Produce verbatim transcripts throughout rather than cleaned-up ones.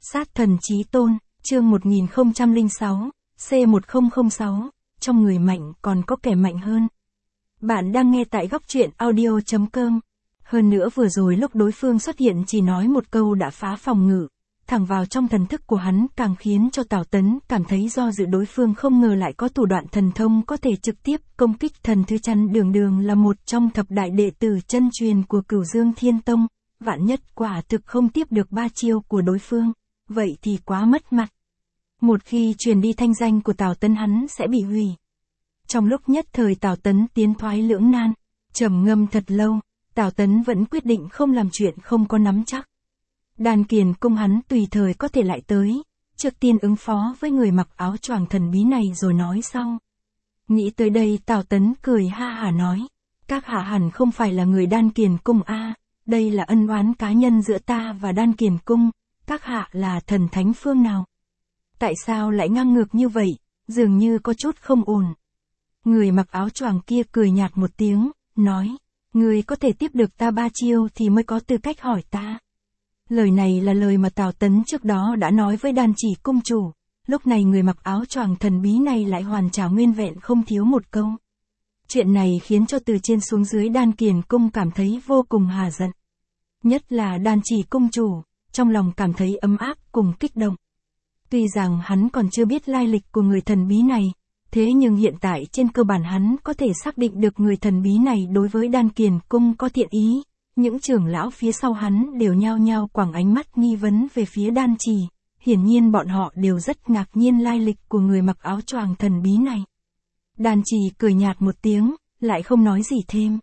Sát thần chí tôn, chương một nghìn không trăm lẻ sáu, C một không không sáu, trong người mạnh còn có kẻ mạnh hơn. Bạn đang nghe tại góc truyện audio chấm com. Hơn nữa vừa rồi lúc đối phương xuất hiện chỉ nói một câu đã phá phòng ngự, thẳng vào trong thần thức của hắn càng khiến cho Tào Tấn cảm thấy do dự đối phương không ngờ lại có thủ đoạn thần thông có thể trực tiếp công kích thần thứ chắn đường đường là một trong thập đại đệ tử chân truyền của Cửu Dương Thiên Tông, vạn nhất quả thực không tiếp được ba chiêu của đối phương, vậy thì quá mất mặt. Một khi truyền đi thanh danh của Tào Tấn hắn sẽ bị hủy. Trong lúc nhất thời Tào Tấn tiến thoái lưỡng nan, trầm ngâm thật lâu, Tào Tấn vẫn quyết định không làm chuyện không có nắm chắc. Đan Kiền cung hắn tùy thời có thể lại tới, trước tiên ứng phó với người mặc áo choàng thần bí này rồi nói sau. Nghĩ tới đây Tào Tấn cười ha hả nói, các hạ hẳn không phải là người Đan Kiền cung a, đây là ân oán cá nhân giữa ta và Đan Kiền cung, các hạ là thần thánh phương nào? Tại sao lại ngang ngược như vậy, dường như có chút không ổn. Người mặc áo choàng kia cười nhạt một tiếng, nói, người có thể tiếp được ta ba chiêu thì mới có tư cách hỏi ta. Lời này là lời mà Tào Tấn trước đó đã nói với Đan Chỉ cung chủ, lúc này người mặc áo choàng thần bí này lại hoàn trả nguyên vẹn không thiếu một câu. Chuyện này khiến cho từ trên xuống dưới Đan Kiền cung cảm thấy vô cùng hà giận. Nhất là Đan Chỉ cung chủ, trong lòng cảm thấy ấm áp cùng kích động. Tuy rằng hắn còn chưa biết lai lịch của người thần bí này, thế nhưng hiện tại trên cơ bản hắn có thể xác định được người thần bí này đối với Đan Kiền cung có thiện ý. Những trưởng lão phía sau hắn đều nhao nhao quẳng ánh mắt nghi vấn về phía Đan Chỉ, hiển nhiên bọn họ đều rất ngạc nhiên lai lịch của người mặc áo choàng thần bí này. Đan Chỉ cười nhạt một tiếng, lại không nói gì thêm.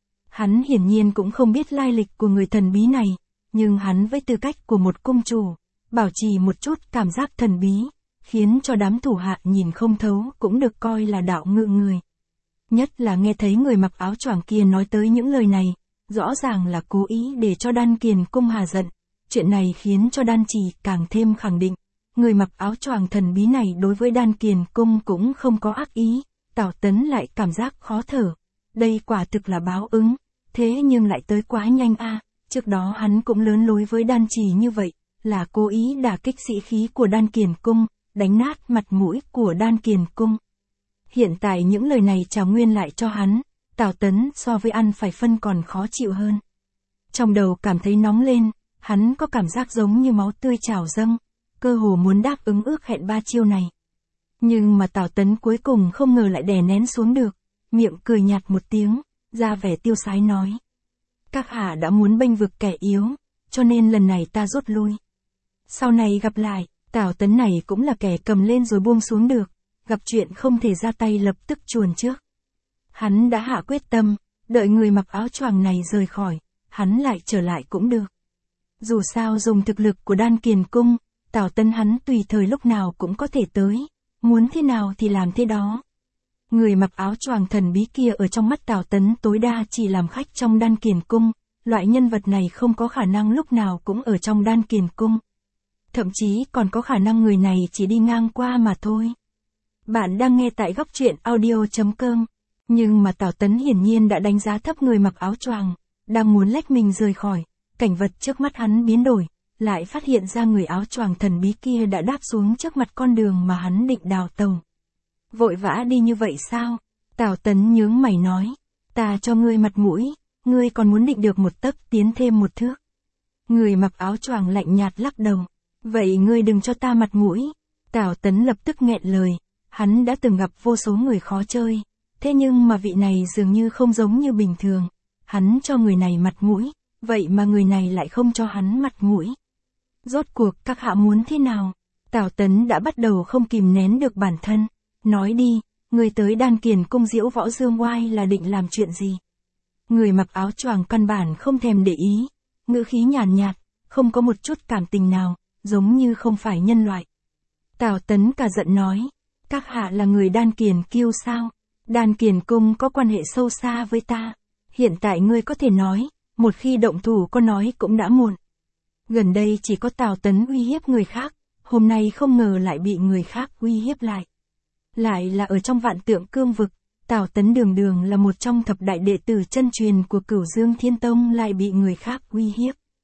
Hắn hiển nhiên cũng không biết lai lịch của người thần bí này, nhưng hắn với tư cách của một cung chủ, bảo trì một chút cảm giác thần bí, khiến cho đám thủ hạ nhìn không thấu cũng được coi là đạo ngự người. Nhất là nghe thấy người mặc áo choàng kia nói tới những lời này, rõ ràng là cố ý để cho Đan Kiền cung hà giận. Chuyện này khiến cho Đan Chỉ càng thêm khẳng định, người mặc áo choàng thần bí này đối với Đan Kiền cung cũng không có ác ý. Tào Tấn lại cảm giác khó thở, đây quả thực là báo ứng, thế nhưng lại tới quá nhanh a. Trước đó hắn cũng lớn lối với Đan Chỉ như vậy, là cố ý đả kích sĩ khí của Đan Kiền cung, đánh nát mặt mũi của Đan Kiền cung. Hiện tại những lời này trả nguyên lại cho hắn, Tào Tấn so với ăn phải phân còn khó chịu hơn. Trong đầu cảm thấy nóng lên, hắn có cảm giác giống như máu tươi trào dâng, cơ hồ muốn đáp ứng ước hẹn ba chiêu này. Nhưng mà Tào Tấn cuối cùng không ngờ lại đè nén xuống được, miệng cười nhạt một tiếng, ra vẻ tiêu sái nói. Các hạ đã muốn bênh vực kẻ yếu, cho nên lần này ta rút lui. Sau này gặp lại, Tào Tấn này cũng là kẻ cầm lên rồi buông xuống được, gặp chuyện không thể ra tay lập tức chuồn trước. Hắn đã hạ quyết tâm, đợi người mặc áo choàng này rời khỏi, hắn lại trở lại cũng được. Dù sao dùng thực lực của Đan Kiền cung, Tào Tấn hắn tùy thời lúc nào cũng có thể tới, muốn thế nào thì làm thế đó. Người mặc áo choàng thần bí kia ở trong mắt Tào Tấn tối đa chỉ làm khách trong Đan Kiền cung, loại nhân vật này không có khả năng lúc nào cũng ở trong Đan Kiền cung. Thậm chí còn có khả năng người này chỉ đi ngang qua mà thôi. Bạn đang nghe tại góc truyện audio chấm com. Nhưng mà Tào Tấn hiển nhiên đã đánh giá thấp người mặc áo choàng, đang muốn lách mình rời khỏi, cảnh vật trước mắt hắn biến đổi, lại phát hiện ra người áo choàng thần bí kia đã đáp xuống trước mặt con đường mà hắn định đào tàu. Vội vã đi như vậy sao? Tào Tấn nhướng mày nói, ta cho ngươi mặt mũi, ngươi còn muốn định được một tấc tiến thêm một thước. Người mặc áo choàng lạnh nhạt lắc đầu, vậy ngươi đừng cho ta mặt mũi. Tào Tấn lập tức nghẹn lời, hắn đã từng gặp vô số người khó chơi. Thế nhưng mà vị này dường như không giống như bình thường, hắn cho người này mặt mũi, vậy mà người này lại không cho hắn mặt mũi. Rốt cuộc các hạ muốn thế nào? Tào Tấn đã bắt đầu không kìm nén được bản thân, nói đi, người tới Đan Kiền cung diễu võ dương oai là định làm chuyện gì? Người mặc áo choàng căn bản không thèm để ý, ngữ khí nhàn nhạt, không có một chút cảm tình nào, giống như không phải nhân loại. Tào Tấn cả giận nói, các hạ là người Đan Kiền kiêu sao? Đan Kiền cung có quan hệ sâu xa với ta, hiện tại ngươi có thể nói, một khi động thủ có nói cũng đã muộn. Gần đây chỉ có Tào Tấn uy hiếp người khác, hôm nay không ngờ lại bị người khác uy hiếp lại. Lại là ở trong Vạn Tượng Cương vực, Tào Tấn đường đường là một trong thập đại đệ tử chân truyền của Cửu Dương Thiên Tông lại bị người khác uy hiếp.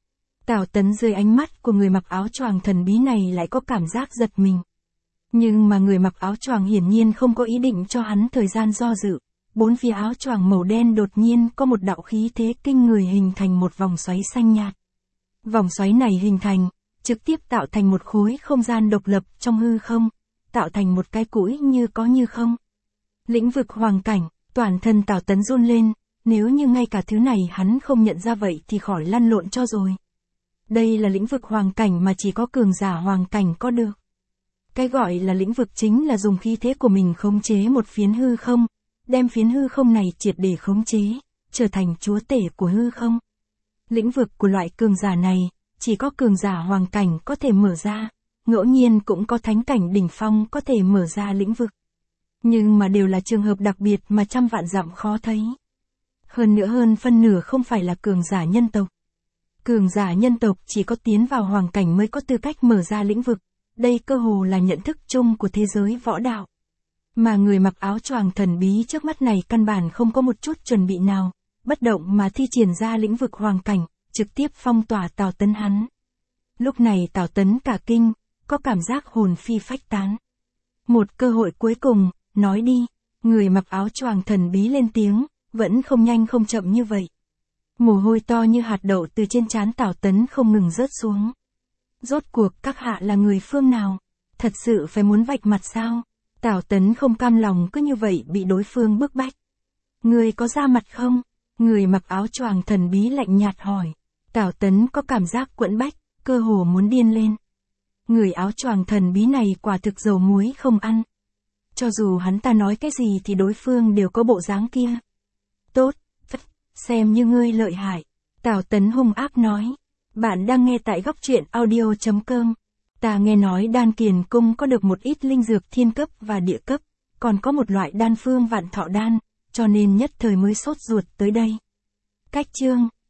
Tào Tấn dưới ánh mắt của người mặc áo choàng thần bí này lại có cảm giác giật mình. Nhưng mà người mặc áo choàng hiển nhiên không có ý định cho hắn thời gian do dự. Bốn phía áo choàng màu đen đột nhiên có một đạo khí thế kinh người hình thành một vòng xoáy xanh nhạt. Vòng xoáy này hình thành, trực tiếp tạo thành một khối không gian độc lập trong hư không, tạo thành một cái cũi như có như không. Lĩnh vực hoàng cảnh, toàn thân Tào Tấn run lên, nếu như ngay cả thứ này hắn không nhận ra vậy thì khỏi lăn lộn cho rồi. Đây là lĩnh vực hoàng cảnh mà chỉ có cường giả hoàng cảnh có được. Cái gọi là lĩnh vực chính là dùng khí thế của mình khống chế một phiến hư không, đem phiến hư không này triệt để khống chế, trở thành chúa tể của hư không. Lĩnh vực của loại cường giả này, chỉ có cường giả hoàng cảnh có thể mở ra, ngẫu nhiên cũng có thánh cảnh đỉnh phong có thể mở ra lĩnh vực. Nhưng mà đều là trường hợp đặc biệt mà trăm vạn dặm khó thấy. Hơn nữa hơn phân nửa không phải là cường giả nhân tộc. Cường giả nhân tộc chỉ có tiến vào hoàng cảnh mới có tư cách mở ra lĩnh vực, đây cơ hồ là nhận thức chung của thế giới võ đạo. Mà người mặc áo choàng thần bí trước mắt này căn bản không có một chút chuẩn bị nào, bất động mà thi triển ra lĩnh vực hoàng cảnh, trực tiếp phong tỏa Tào Tấn hắn. Lúc này Tào Tấn cả kinh, có cảm giác hồn phi phách tán. Một cơ hội cuối cùng, nói đi, người mặc áo choàng thần bí lên tiếng, vẫn không nhanh không chậm như vậy. Mồ hôi to như hạt đậu từ trên trán Tào Tấn không ngừng rớt xuống. Rốt cuộc các hạ là người phương nào? Thật sự phải muốn vạch mặt sao? Tào Tấn không cam lòng cứ như vậy bị đối phương bức bách. Người có ra mặt không? Người mặc áo choàng thần bí lạnh nhạt hỏi. Tào Tấn có cảm giác quẫn bách, cơ hồ muốn điên lên. Người áo choàng thần bí này quả thực dầu muối không ăn. Cho dù hắn ta nói cái gì thì đối phương đều có bộ dáng kia. Tốt, xem như ngươi lợi hại. Tào Tấn hung ác nói. Bạn đang nghe tại góc truyện audio chấm com. Ta nghe nói Đan Kiền Cung có được một ít linh dược thiên cấp và địa cấp, còn có một loại đan phương vạn thọ đan, cho nên nhất thời mới sốt ruột tới đây. Cách chương